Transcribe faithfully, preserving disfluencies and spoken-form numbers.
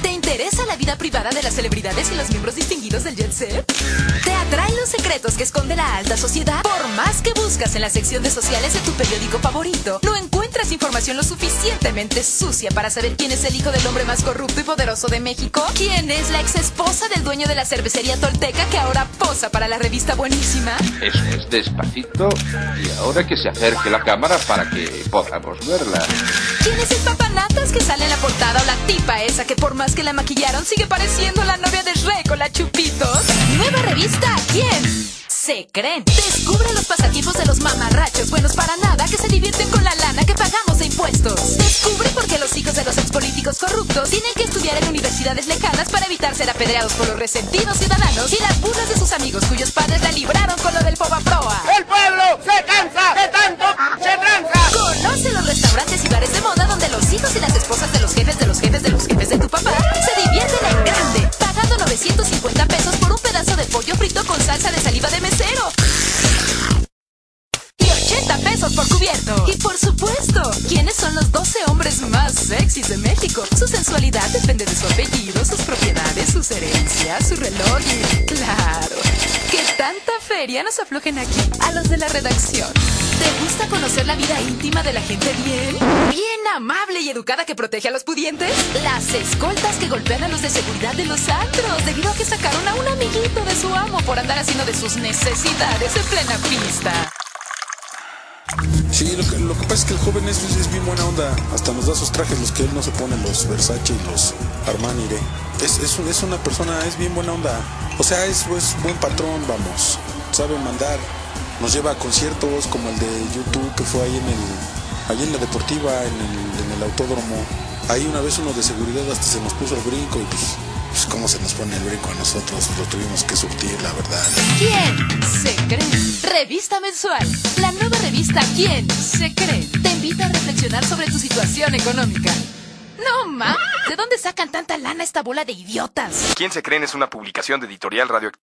¿Te interesa la vida privada de las celebridades y los miembros distinguidos del jet set? ¿Te atraen los secretos que esconde la alta sociedad? Por más que buscas en la sección de sociales de tu periódico favorito, no encuentras información lo suficientemente sucia para saber quién es el hijo del hombre más corrupto y poderoso de México. ¿Quién es la ex esposa del dueño de la cervecería Tolteca que ahora posa para la revista Buenísima? Eso es, despacito. Y ahora que se acerque la cámara para que podamos verla. ¿Quién es el papanatas que sale en la portada o la tipa esa que por más que la maquillaron sigue pareciendo la novia de Shrek con la Chupitos? Nueva revista, ¿quién se creen? Descubre los pasatiempos de los mamarrachos buenos para nada que se divierten con la lana que pagamos de impuestos. Descubre por qué los hijos de los expolíticos corruptos tienen que estudiar en universidades lejanas para evitar ser apedreados por los resentidos ciudadanos y las burlas de sus amigos cuyos padres la libraron con lo del Fobaproa. ¡El pueblo se cansa de tanto se tranza! Conoce los restaurantes y bares de moda donde los hijos y las esposas de los jefes de los jefes de los jefes de tu papá se divierten en grande, pagando novecientos cincuenta pesos por un pedazo de pollo frito con salsa de saliva de mesero y ochenta pesos por cubierto. Y por supuesto, ¿quiénes son los doce hombres más sexys de México? Su sensualidad depende de su apellido, sus propiedades, sus herencias, su reloj y, claro, que tanta feria nos aflojen aquí a los de la redacción. ¿Te gusta conocer la vida íntima de la gente bien? Bien amable y educada que protege a los pudientes. Las escoltas que golpean a los de seguridad de los antros debido a que sacaron a un amiguito de su amo por andar haciendo de sus necesidades en plena pista. Sí, lo que, lo que pasa es que el joven es, es bien buena onda. Hasta nos da sus trajes, los que él no se pone, los Versace y los Armani. ¿eh? Es, es, es una persona, es bien buena onda. O sea, es, es buen patrón, vamos. Sabe mandar. Nos lleva a conciertos como el de YouTube que fue ahí en el, ahí en la Deportiva, en el, en el autódromo. Ahí una vez uno de seguridad hasta se nos puso el brinco y pues, pues cómo se nos pone el brinco a nosotros, lo tuvimos que surtir, la verdad. ¿Quién se cree? Revista mensual. La nueva revista ¿Quién se cree? Te invita a reflexionar sobre tu situación económica. No ma, ¿de dónde sacan tanta lana esta bola de idiotas? ¿Quién se creen? Es una publicación de Editorial Radio